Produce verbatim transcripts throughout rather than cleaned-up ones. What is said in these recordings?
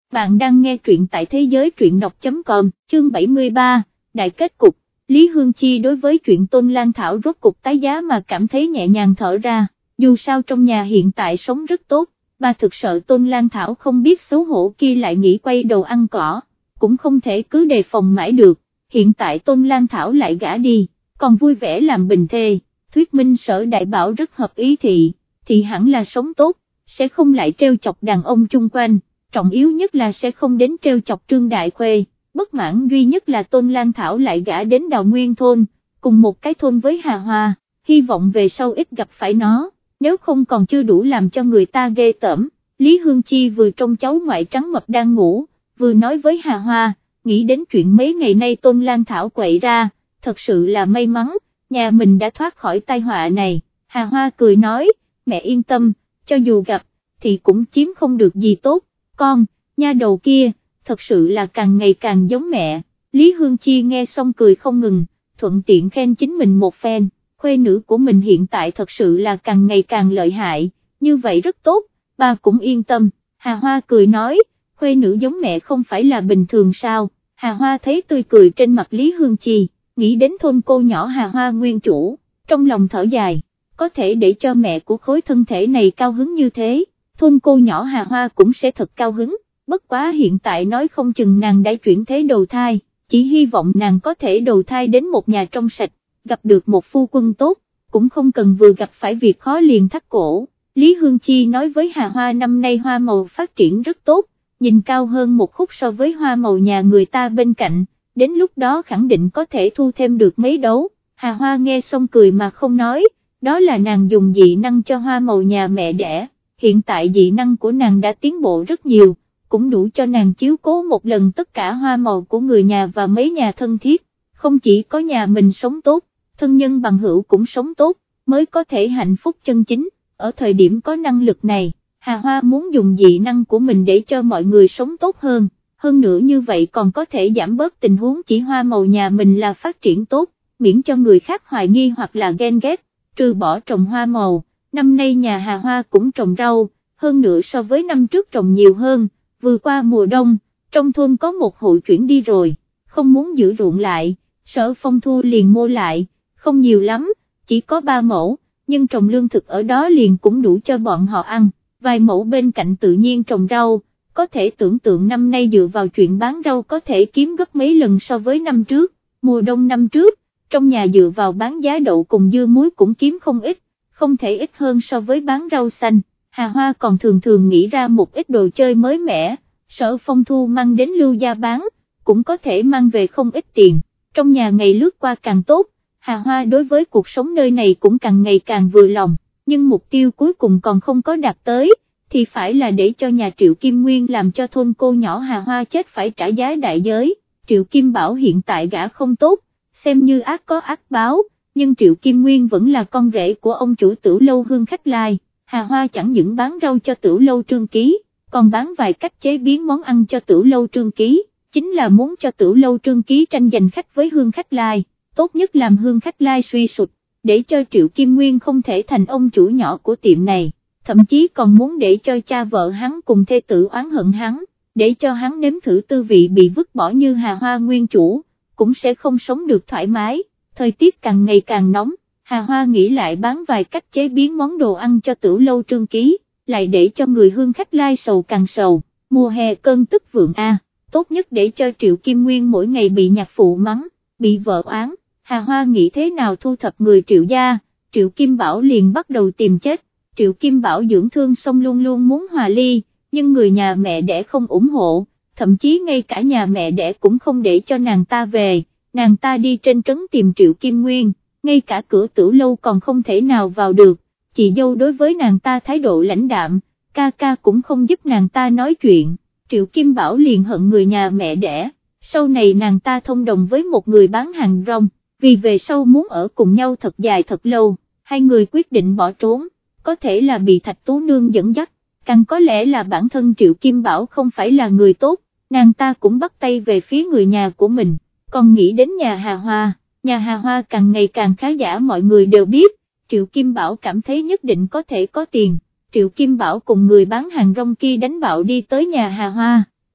Bạn đang nghe truyện tại thế giới truyện đọc chấm com, chương bảy mươi ba, đại kết cục. Lý Hương Chi đối với chuyện Tôn Lan Thảo rốt cục tái giá mà cảm thấy nhẹ nhàng thở ra, dù sao trong nhà hiện tại sống rất tốt, bà thực sợ Tôn Lan Thảo không biết xấu hổ kia lại nghĩ quay đầu ăn cỏ, cũng không thể cứ đề phòng mãi được, hiện tại Tôn Lan Thảo lại gả đi, còn vui vẻ làm bình thê, thuyết minh Sở Đại Bảo rất hợp ý thị, thì hẳn là sống tốt, sẽ không lại treo chọc đàn ông chung quanh, trọng yếu nhất là sẽ không đến treo chọc Trương Đại Khuê. Bất mãn duy nhất là Tôn Lan Thảo lại gả đến Đào Nguyên thôn, cùng một cái thôn với Hà Hoa, hy vọng về sau ít gặp phải nó, nếu không còn chưa đủ làm cho người ta ghê tởm. Lý Hương Chi vừa trông cháu ngoại trắng mập đang ngủ, vừa nói với Hà Hoa, nghĩ đến chuyện mấy ngày nay Tôn Lan Thảo quậy ra, thật sự là may mắn, nhà mình đã thoát khỏi tai họa này. Hà Hoa cười nói, mẹ yên tâm, cho dù gặp, thì cũng chiếm không được gì tốt, con, nha đầu kia, thật sự là càng ngày càng giống mẹ. Lý Hương Chi nghe xong cười không ngừng, thuận tiện khen chính mình một phen, khuê nữ của mình hiện tại thật sự là càng ngày càng lợi hại, như vậy rất tốt, bà cũng yên tâm. Hà Hoa cười nói, khuê nữ giống mẹ không phải là bình thường sao? Hà Hoa thấy tươi cười trên mặt Lý Hương Chi, nghĩ đến thôn cô nhỏ Hà Hoa nguyên chủ, trong lòng thở dài, có thể để cho mẹ của khối thân thể này cao hứng như thế, thôn cô nhỏ Hà Hoa cũng sẽ thật cao hứng. Bất quá hiện tại nói không chừng nàng đã chuyển thế đầu thai, chỉ hy vọng nàng có thể đầu thai đến một nhà trong sạch, gặp được một phu quân tốt, cũng không cần vừa gặp phải việc khó liền thắt cổ. Lý Hương Chi nói với Hà Hoa năm nay hoa màu phát triển rất tốt, nhìn cao hơn một khúc so với hoa màu nhà người ta bên cạnh, đến lúc đó khẳng định có thể thu thêm được mấy đấu. Hà Hoa nghe xong cười mà không nói, đó là nàng dùng dị năng cho hoa màu nhà mẹ đẻ, hiện tại dị năng của nàng đã tiến bộ rất nhiều, cũng đủ cho nàng chiếu cố một lần tất cả hoa màu của người nhà và mấy nhà thân thiết, không chỉ có nhà mình sống tốt, thân nhân bằng hữu cũng sống tốt, mới có thể hạnh phúc chân chính. Ở thời điểm có năng lực này, Hà Hoa muốn dùng dị năng của mình để cho mọi người sống tốt hơn, hơn nữa như vậy còn có thể giảm bớt tình huống chỉ hoa màu nhà mình là phát triển tốt, miễn cho người khác hoài nghi hoặc là ghen ghét. Trừ bỏ trồng hoa màu, năm nay nhà Hà Hoa cũng trồng rau, hơn nữa so với năm trước trồng nhiều hơn. Vừa qua mùa đông, trong thôn có một hộ chuyển đi rồi, không muốn giữ ruộng lại, Sở Phong Thu liền mua lại, không nhiều lắm, chỉ có ba mẫu, nhưng trồng lương thực ở đó liền cũng đủ cho bọn họ ăn, vài mẫu bên cạnh tự nhiên trồng rau, có thể tưởng tượng năm nay dựa vào chuyện bán rau có thể kiếm gấp mấy lần so với năm trước. Mùa đông năm trước, trong nhà dựa vào bán giá đậu cùng dưa muối cũng kiếm không ít, không thể ít hơn so với bán rau xanh. Hà Hoa còn thường thường nghĩ ra một ít đồ chơi mới mẻ, Sở Phong Thu mang đến Lưu gia bán, cũng có thể mang về không ít tiền, trong nhà ngày lướt qua càng tốt, Hà Hoa đối với cuộc sống nơi này cũng càng ngày càng vừa lòng, nhưng mục tiêu cuối cùng còn không có đạt tới, thì phải là để cho nhà Triệu Kim Nguyên làm cho thôn cô nhỏ Hà Hoa chết phải trả giá đại giới. Triệu Kim Bảo hiện tại gã không tốt, xem như ác có ác báo, nhưng Triệu Kim Nguyên vẫn là con rể của ông chủ Tử Lâu Hương Khách Lai. Hà Hoa chẳng những bán rau cho Tử Lâu Trương Ký, còn bán vài cách chế biến món ăn cho Tử Lâu Trương Ký, chính là muốn cho Tử Lâu Trương Ký tranh giành khách với Hương Khách Lai, tốt nhất làm Hương Khách Lai suy sụp, để cho Triệu Kim Nguyên không thể thành ông chủ nhỏ của tiệm này, thậm chí còn muốn để cho cha vợ hắn cùng thê tử oán hận hắn, để cho hắn nếm thử tư vị bị vứt bỏ như Hà Hoa nguyên chủ, cũng sẽ không sống được thoải mái. Thời tiết càng ngày càng nóng, Hà Hoa nghĩ lại bán vài cách chế biến món đồ ăn cho Tử Lâu Trương Ký, lại để cho người Hương Khách Lai sầu càng sầu. Mùa hè cơn tức vượng a, tốt nhất để cho Triệu Kim Nguyên mỗi ngày bị nhạc phụ mắng, bị vợ oán. Hà Hoa nghĩ thế nào thu thập người Triệu gia, Triệu Kim Bảo liền bắt đầu tìm chết. Triệu Kim Bảo dưỡng thương xong luôn luôn muốn hòa ly, nhưng người nhà mẹ đẻ không ủng hộ, thậm chí ngay cả nhà mẹ đẻ cũng không để cho nàng ta về, nàng ta đi trên trấn tìm Triệu Kim Nguyên, ngay cả cửa Tử Lâu còn không thể nào vào được, chị dâu đối với nàng ta thái độ lãnh đạm, ca ca cũng không giúp nàng ta nói chuyện. Triệu Kim Bảo liền hận người nhà mẹ đẻ, sau này nàng ta thông đồng với một người bán hàng rong, vì về sau muốn ở cùng nhau thật dài thật lâu, hai người quyết định bỏ trốn, có thể là bị Thạch Tú Nương dẫn dắt, càng có lẽ là bản thân Triệu Kim Bảo không phải là người tốt, nàng ta cũng bắt tay về phía người nhà của mình, còn nghĩ đến nhà Hà Hoa, nhà Hà Hoa càng ngày càng khá giả mọi người đều biết, Triệu Kim Bảo cảm thấy nhất định có thể có tiền, Triệu Kim Bảo cùng người bán hàng rong kia đánh bạo đi tới nhà Hà Hoa,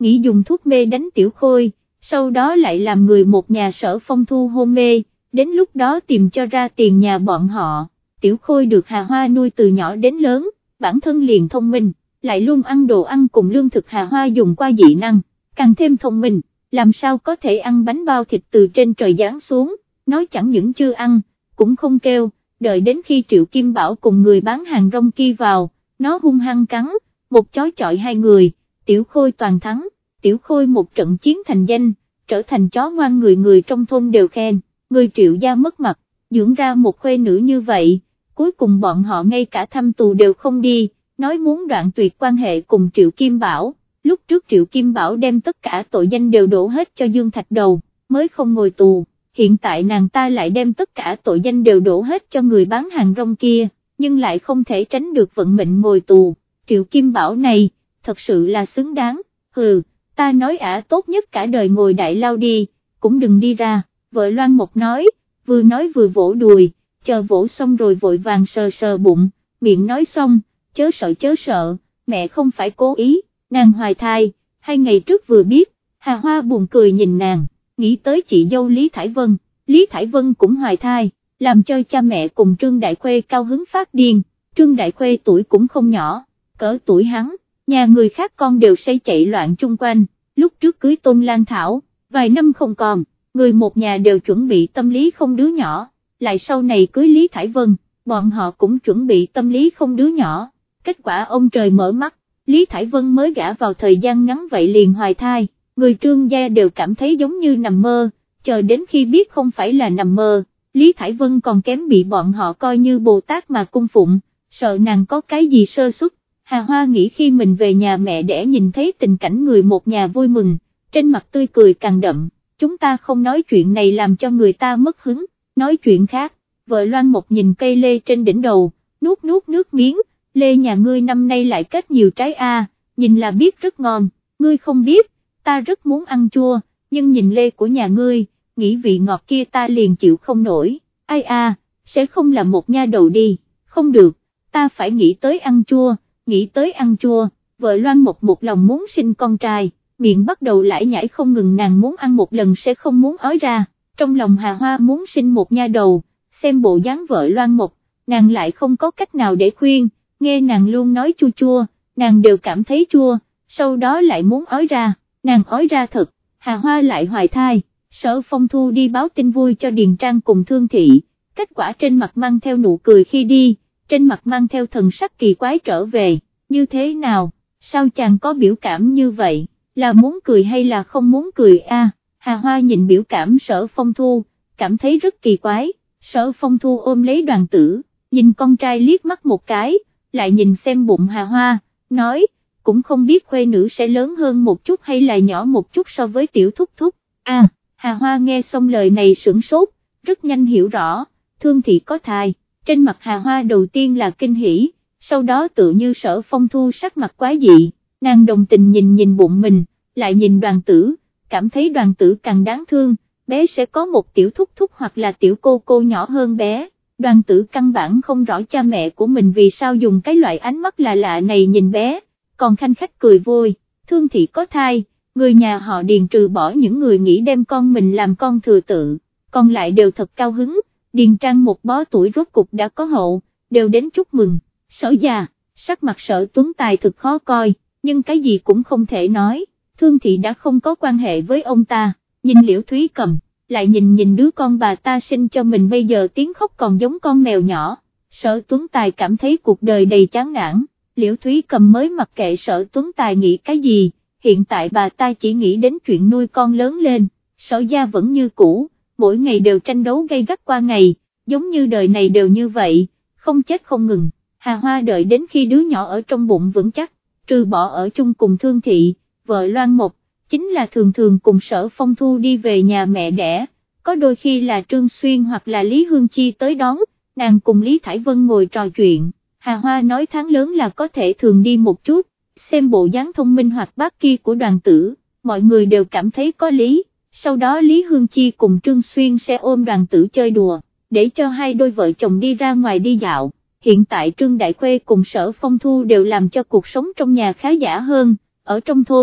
nghĩ dùng thuốc mê đánh Tiểu Khôi, sau đó lại làm người một nhà Sở Phong Thu hôn mê, đến lúc đó tìm cho ra tiền nhà bọn họ. Tiểu Khôi được Hà Hoa nuôi từ nhỏ đến lớn, bản thân liền thông minh, lại luôn ăn đồ ăn cùng lương thực Hà Hoa dùng qua dị năng, càng thêm thông minh, làm sao có thể ăn bánh bao thịt từ trên trời giáng xuống, nói chẳng những chưa ăn, cũng không kêu, đợi đến khi Triệu Kim Bảo cùng người bán hàng rong kia vào, nó hung hăng cắn, một chói chọi hai người, Tiểu Khôi toàn thắng, Tiểu Khôi một trận chiến thành danh, trở thành chó ngoan người người trong thôn đều khen, người Triệu gia mất mặt, dưỡng ra một khuê nữ như vậy, cuối cùng bọn họ ngay cả thăm tù đều không đi, nói muốn đoạn tuyệt quan hệ cùng Triệu Kim Bảo, lúc trước Triệu Kim Bảo đem tất cả tội danh đều đổ hết cho Dương Thạch Đầu, mới không ngồi tù, hiện tại nàng ta lại đem tất cả tội danh đều đổ hết cho người bán hàng rong kia, nhưng lại không thể tránh được vận mệnh ngồi tù, Triệu Kim Bảo này, thật sự là xứng đáng, hừ, ta nói ả tốt nhất cả đời ngồi đại lao đi, cũng đừng đi ra, vợ Loan Mộc nói, vừa nói vừa vỗ đùi, chờ vỗ xong rồi vội vàng sờ sờ bụng, miệng nói xong, chớ sợ chớ sợ, mẹ không phải cố ý, nàng hoài thai, hai ngày trước vừa biết, Hà Hoa buồn cười nhìn nàng, nghĩ tới chị dâu Lý Thải Vân, Lý Thải Vân cũng hoài thai, làm cho cha mẹ cùng Trương Đại Khuê cao hứng phát điên, Trương Đại Khuê tuổi cũng không nhỏ, cỡ tuổi hắn, nhà người khác con đều say chạy loạn chung quanh, lúc trước cưới Tôn Lan Thảo, vài năm không còn, người một nhà đều chuẩn bị tâm lý không đứa nhỏ, lại sau này cưới Lý Thải Vân, bọn họ cũng chuẩn bị tâm lý không đứa nhỏ, kết quả ông trời mở mắt, Lý Thải Vân mới gả vào thời gian ngắn vậy liền hoài thai, người Trương gia đều cảm thấy giống như nằm mơ, chờ đến khi biết không phải là nằm mơ, Lý Thải Vân còn kém bị bọn họ coi như Bồ Tát mà cung phụng, sợ nàng có cái gì sơ suất. Hà Hoa nghĩ khi mình về nhà mẹ để nhìn thấy tình cảnh người một nhà vui mừng, trên mặt tươi cười càng đậm, chúng ta không nói chuyện này làm cho người ta mất hứng, nói chuyện khác, vợ Loan Mộc nhìn cây lê trên đỉnh đầu, nuốt nuốt nước miếng, lê nhà ngươi năm nay lại kết nhiều trái a, nhìn là biết rất ngon, ngươi không biết, ta rất muốn ăn chua, nhưng nhìn lê của nhà ngươi, nghĩ vị ngọt kia ta liền chịu không nổi, ai a, sẽ không là một nha đầu đi, không được, ta phải nghĩ tới ăn chua. Nghĩ tới ăn chua, vợ Loan Mộc một lòng muốn sinh con trai, miệng bắt đầu lải nhải không ngừng, nàng muốn ăn một lần sẽ không muốn ói ra, trong lòng Hà Hoa muốn sinh một nha đầu, xem bộ dáng vợ Loan Mộc, nàng lại không có cách nào để khuyên, nghe nàng luôn nói chua chua, nàng đều cảm thấy chua, sau đó lại muốn ói ra, nàng ói ra thật, Hà Hoa lại hoài thai, Sở Phong Thu đi báo tin vui cho Điền Trang cùng Thương Thị, kết quả trên mặt mang theo nụ cười khi đi, trên mặt mang theo thần sắc kỳ quái trở về, như thế nào, sao chàng có biểu cảm như vậy, là muốn cười hay là không muốn cười a? Hà Hoa nhìn biểu cảm Sở Phong Thu, cảm thấy rất kỳ quái, Sở Phong Thu ôm lấy Đoàn Tử, nhìn con trai liếc mắt một cái, lại nhìn xem bụng Hà Hoa, nói, cũng không biết khuê nữ sẽ lớn hơn một chút hay là nhỏ một chút so với tiểu thúc thúc, a, Hà Hoa nghe xong lời này sửng sốt, rất nhanh hiểu rõ, Thương Thị có thai. Trên mặt Hà Hoa đầu tiên là kinh hỉ, sau đó tự như Sở Phong Thu sắc mặt quái dị, nàng đồng tình nhìn nhìn bụng mình, lại nhìn Đoàn Tử, cảm thấy Đoàn Tử càng đáng thương, bé sẽ có một tiểu thúc thúc hoặc là tiểu cô cô nhỏ hơn bé, Đoàn Tử căn bản không rõ cha mẹ của mình vì sao dùng cái loại ánh mắt lạ lạ này nhìn bé, còn khanh khách cười vui, Thương Thị có thai, người nhà họ Điền trừ bỏ những người nghĩ đem con mình làm con thừa tự, còn lại đều thật cao hứng. Điền Trang một bó tuổi rốt cục đã có hậu, đều đến chúc mừng, Sở già, sắc mặt Sở Tuấn Tài thực khó coi, nhưng cái gì cũng không thể nói, Thương Thị đã không có quan hệ với ông ta, nhìn Liễu Thúy Cầm, lại nhìn nhìn đứa con bà ta sinh cho mình bây giờ tiếng khóc còn giống con mèo nhỏ, Sở Tuấn Tài cảm thấy cuộc đời đầy chán nản, Liễu Thúy Cầm mới mặc kệ Sở Tuấn Tài nghĩ cái gì, hiện tại bà ta chỉ nghĩ đến chuyện nuôi con lớn lên, Sở gia vẫn như cũ. Mỗi ngày đều tranh đấu gay gắt qua ngày, giống như đời này đều như vậy, không chết không ngừng, Hà Hoa đợi đến khi đứa nhỏ ở trong bụng vững chắc, trừ bỏ ở chung cùng Thương Thị, vợ Loan Mộc, chính là thường thường cùng Sở Phong Thu đi về nhà mẹ đẻ, có đôi khi là Trương Xuyên hoặc là Lý Hương Chi tới đón, nàng cùng Lý Thải Vân ngồi trò chuyện, Hà Hoa nói tháng lớn là có thể thường đi một chút, xem bộ dáng thông minh hoạt bát kia của Đoàn Tử, mọi người đều cảm thấy có lý. Sau đó Lý Hương Chi cùng Trương Xuyên sẽ ôm Đoàn Tử chơi đùa, để cho hai đôi vợ chồng đi ra ngoài đi dạo. Hiện tại Trương Đại Khuê cùng Sở Phong Thu đều làm cho cuộc sống trong nhà khá giả hơn, ở trong thôn,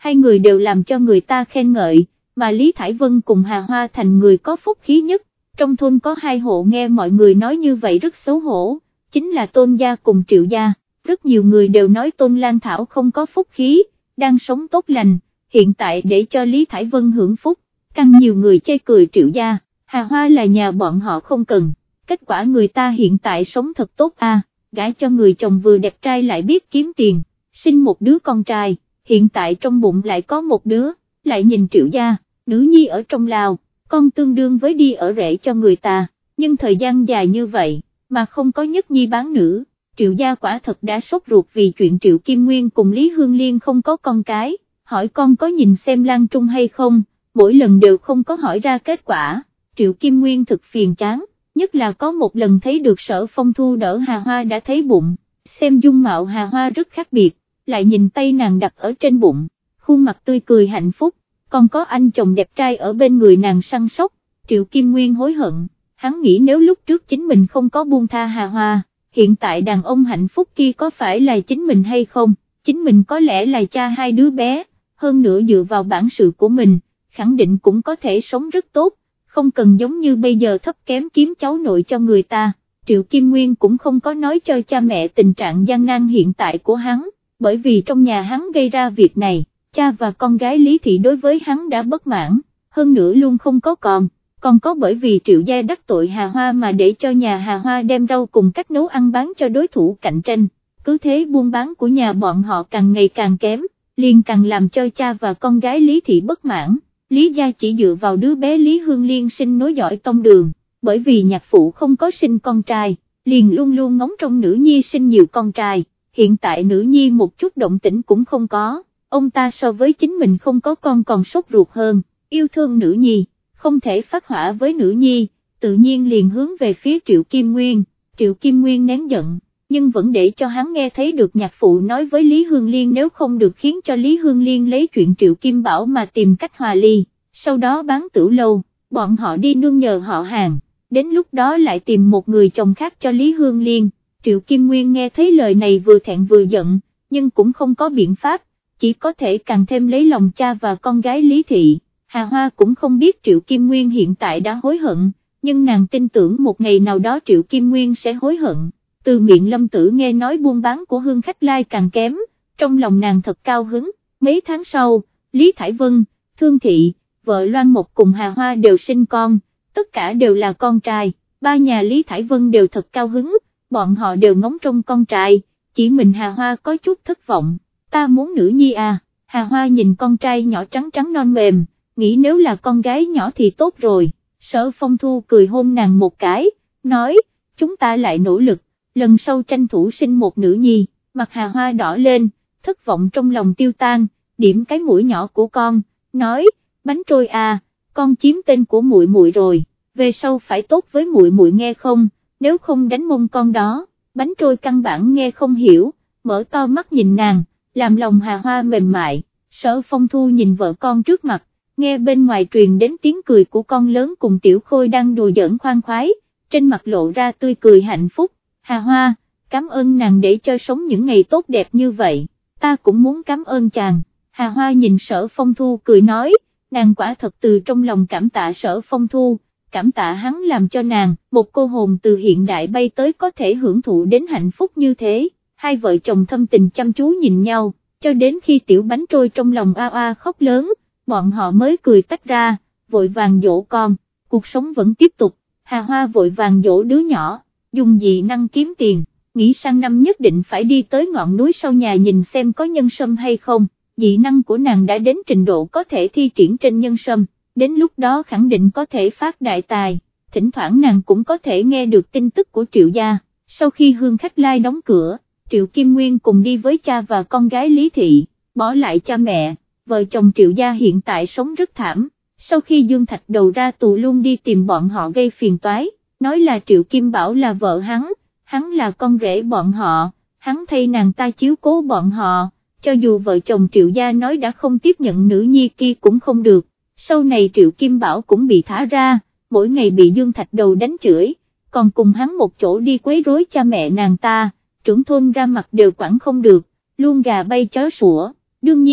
hai người đều làm cho người ta khen ngợi, mà Lý Thải Vân cùng Hà Hoa thành người có phúc khí nhất. Trong thôn có hai hộ nghe mọi người nói như vậy rất xấu hổ, chính là Tôn gia cùng Triệu gia. Rất nhiều người đều nói Tôn Lan Thảo không có phúc khí, đang sống tốt lành, hiện tại để cho Lý Thải Vân hưởng phúc, càng nhiều người chê cười Triệu gia, Hà Hoa là nhà bọn họ không cần, kết quả người ta hiện tại sống thật tốt à, gả cho người chồng vừa đẹp trai lại biết kiếm tiền, sinh một đứa con trai, hiện tại trong bụng lại có một đứa, lại nhìn Triệu gia, nữ nhi ở trong Lào, con tương đương với đi ở rể cho người ta, nhưng thời gian dài như vậy, mà không có nhất nhi bán nữ. Triệu gia quả thật đã sốt ruột vì chuyện Triệu Kim Nguyên cùng Lý Hương Liên không có con cái, hỏi con có nhìn xem Lan Trung hay không, mỗi lần đều không có hỏi ra kết quả, Triệu Kim Nguyên thực phiền chán, nhất là có một lần thấy được Sở Phong Thu đỡ Hà Hoa đã thấy bụng, xem dung mạo Hà Hoa rất khác biệt, lại nhìn tay nàng đặt ở trên bụng, khuôn mặt tươi cười hạnh phúc, còn có anh chồng đẹp trai ở bên người nàng săn sóc, Triệu Kim Nguyên hối hận, hắn nghĩ nếu lúc trước chính mình không có buông tha Hà Hoa, hiện tại đàn ông hạnh phúc kia có phải là chính mình hay không, chính mình có lẽ là cha hai đứa bé, hơn nữa dựa vào bản sự của mình, khẳng định cũng có thể sống rất tốt, không cần giống như bây giờ thấp kém kiếm cháu nội cho người ta. Triệu Kim Nguyên cũng không có nói cho cha mẹ tình trạng gian nan hiện tại của hắn, bởi vì trong nhà hắn gây ra việc này, cha và con gái Lý Thị đối với hắn đã bất mãn, hơn nữa luôn không có còn. Còn có bởi vì Triệu gia đắc tội Hà Hoa mà để cho nhà Hà Hoa đem rau cùng cách nấu ăn bán cho đối thủ cạnh tranh, cứ thế buôn bán của nhà bọn họ càng ngày càng kém, liền càng làm cho cha và con gái Lý Thị bất mãn. Lý gia chỉ dựa vào đứa bé Lý Hương Liên sinh nối dõi tông đường, bởi vì nhạc phụ không có sinh con trai, liền luôn luôn ngóng trong nữ nhi sinh nhiều con trai, hiện tại nữ nhi một chút động tĩnh cũng không có, ông ta so với chính mình không có con còn sốt ruột hơn, yêu thương nữ nhi, không thể phát hỏa với nữ nhi, tự nhiên liền hướng về phía Triệu Kim Nguyên, Triệu Kim Nguyên nén giận, nhưng vẫn để cho hắn nghe thấy được nhạc phụ nói với Lý Hương Liên nếu không được khiến cho Lý Hương Liên lấy chuyện Triệu Kim Bảo mà tìm cách hòa ly, sau đó bán tử lâu, bọn họ đi nương nhờ họ hàng, đến lúc đó lại tìm một người chồng khác cho Lý Hương Liên. Triệu Kim Nguyên nghe thấy lời này vừa thẹn vừa giận, nhưng cũng không có biện pháp, chỉ có thể càng thêm lấy lòng cha và con gái Lý Thị. Hà Hoa cũng không biết Triệu Kim Nguyên hiện tại đã hối hận, nhưng nàng tin tưởng một ngày nào đó Triệu Kim Nguyên sẽ hối hận. Từ miệng Lâm Tử nghe nói buôn bán của Hương Khách Lai càng kém, trong lòng nàng thật cao hứng. Mấy tháng sau, Lý Thải Vân, Thương Thị, vợ Loan Mộc cùng Hà Hoa đều sinh con, tất cả đều là con trai, ba nhà Lý Thải Vân đều thật cao hứng, bọn họ đều ngóng trông con trai, chỉ mình Hà Hoa có chút thất vọng, ta muốn nữ nhi à. Hà Hoa nhìn con trai nhỏ trắng trắng non mềm, nghĩ nếu là con gái nhỏ thì tốt rồi. Sở Phong Thu cười hôn nàng một cái, nói, chúng ta lại nỗ lực, lần sau tranh thủ sinh một nữ nhi. Mặt Hà Hoa đỏ lên, thất vọng trong lòng tiêu tan, điểm cái mũi nhỏ của con, nói, bánh trôi à, con chiếm tên của muội muội rồi, về sau phải tốt với muội muội nghe không, nếu không đánh mông con đó. Bánh trôi căn bản nghe không hiểu, mở to mắt nhìn nàng, làm lòng Hà Hoa mềm mại. Sở Phong Thu nhìn vợ con trước mặt, nghe bên ngoài truyền đến tiếng cười của con lớn cùng Tiểu Khôi đang đùa giỡn khoan khoái, trên mặt lộ ra tươi cười hạnh phúc. Hà Hoa, cảm ơn nàng để cho sống những ngày tốt đẹp như vậy, ta cũng muốn cảm ơn chàng. Hà Hoa nhìn Sở Phong Thu cười nói, nàng quả thật từ trong lòng cảm tạ Sở Phong Thu, cảm tạ hắn làm cho nàng, một cô hồn từ hiện đại bay tới có thể hưởng thụ đến hạnh phúc như thế. Hai vợ chồng thâm tình chăm chú nhìn nhau, cho đến khi Tiểu Bánh Trôi trong lòng a a khóc lớn, bọn họ mới cười tách ra, vội vàng dỗ con, cuộc sống vẫn tiếp tục. Hà Hoa vội vàng dỗ đứa nhỏ, dùng dị năng kiếm tiền, nghĩ sang năm nhất định phải đi tới ngọn núi sau nhà nhìn xem có nhân sâm hay không, dị năng của nàng đã đến trình độ có thể thi triển trên nhân sâm, đến lúc đó khẳng định có thể phát đại tài, thỉnh thoảng nàng cũng có thể nghe được tin tức của Triệu gia. Sau khi Hương Khách Lai đóng cửa, Triệu Kim Nguyên cùng đi với cha và con gái Lý Thị, bỏ lại cha mẹ, vợ chồng Triệu gia hiện tại sống rất thảm. Sau khi Dương Thạch Đầu ra tù luôn đi tìm bọn họ gây phiền toái, nói là Triệu Kim Bảo là vợ hắn, hắn là con rể bọn họ, hắn thay nàng ta chiếu cố bọn họ, cho dù vợ chồng Triệu gia nói đã không tiếp nhận nữ nhi kia cũng không được. Sau này Triệu Kim Bảo cũng bị thả ra, mỗi ngày bị Dương Thạch Đầu đánh chửi, còn cùng hắn một chỗ đi quấy rối cha mẹ nàng ta, trưởng thôn ra mặt đều quản không được, luôn gà bay chó sủa. Đương nhiên,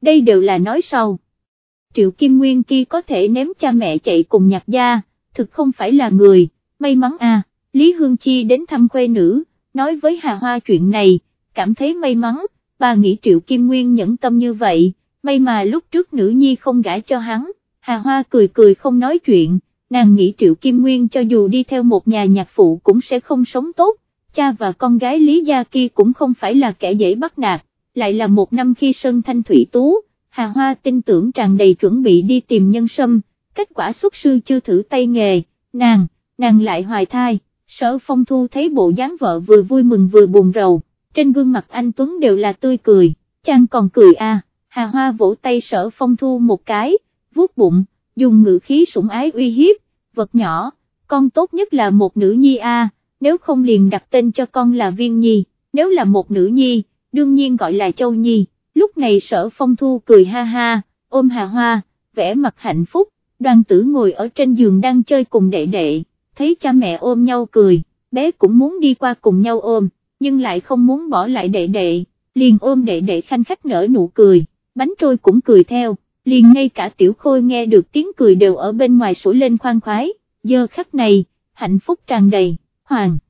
đây đều là nói sau. Triệu Kim Nguyên kia có thể ném cha mẹ chạy cùng Nhạc gia, thực không phải là người, may mắn à. Lý Hương Chi đến thăm khuê nữ, nói với Hà Hoa chuyện này, cảm thấy may mắn, bà nghĩ Triệu Kim Nguyên nhẫn tâm như vậy, may mà lúc trước nữ nhi không gả cho hắn. Hà Hoa cười cười không nói chuyện, nàng nghĩ Triệu Kim Nguyên cho dù đi theo một nhà nhạc phụ cũng sẽ không sống tốt, cha và con gái Lý gia kia cũng không phải là kẻ dễ bắt nạt, lại là một năm khi Sơn Thanh Thủy Tú, Hà Hoa tin tưởng tràn đầy chuẩn bị đi tìm Nhân Sâm, kết quả xuất sư chưa thử tay nghề, nàng, nàng lại hoài thai. Sở Phong Thu thấy bộ dáng vợ vừa vui mừng vừa buồn rầu, trên gương mặt anh Tuấn đều là tươi cười, chàng còn cười à. Hà Hoa vỗ tay Sở Phong Thu một cái, vuốt bụng, dùng ngữ khí sủng ái uy hiếp, vật nhỏ, con tốt nhất là một nữ nhi a, nếu không liền đặt tên cho con là Viên Nhi, nếu là một nữ nhi, đương nhiên gọi là Châu Nhi. Lúc này Sở Phong Thu cười ha ha, ôm Hà Hoa, vẻ mặt hạnh phúc. Đoàn Tử ngồi ở trên giường đang chơi cùng đệ đệ, thấy cha mẹ ôm nhau cười, bé cũng muốn đi qua cùng nhau ôm, nhưng lại không muốn bỏ lại đệ đệ, liền ôm đệ đệ khanh khách nở nụ cười, bánh trôi cũng cười theo, liền ngay cả Tiểu Khôi nghe được tiếng cười đều ở bên ngoài sủa lên khoan khoái, giờ khắc này, hạnh phúc tràn đầy. Hoàng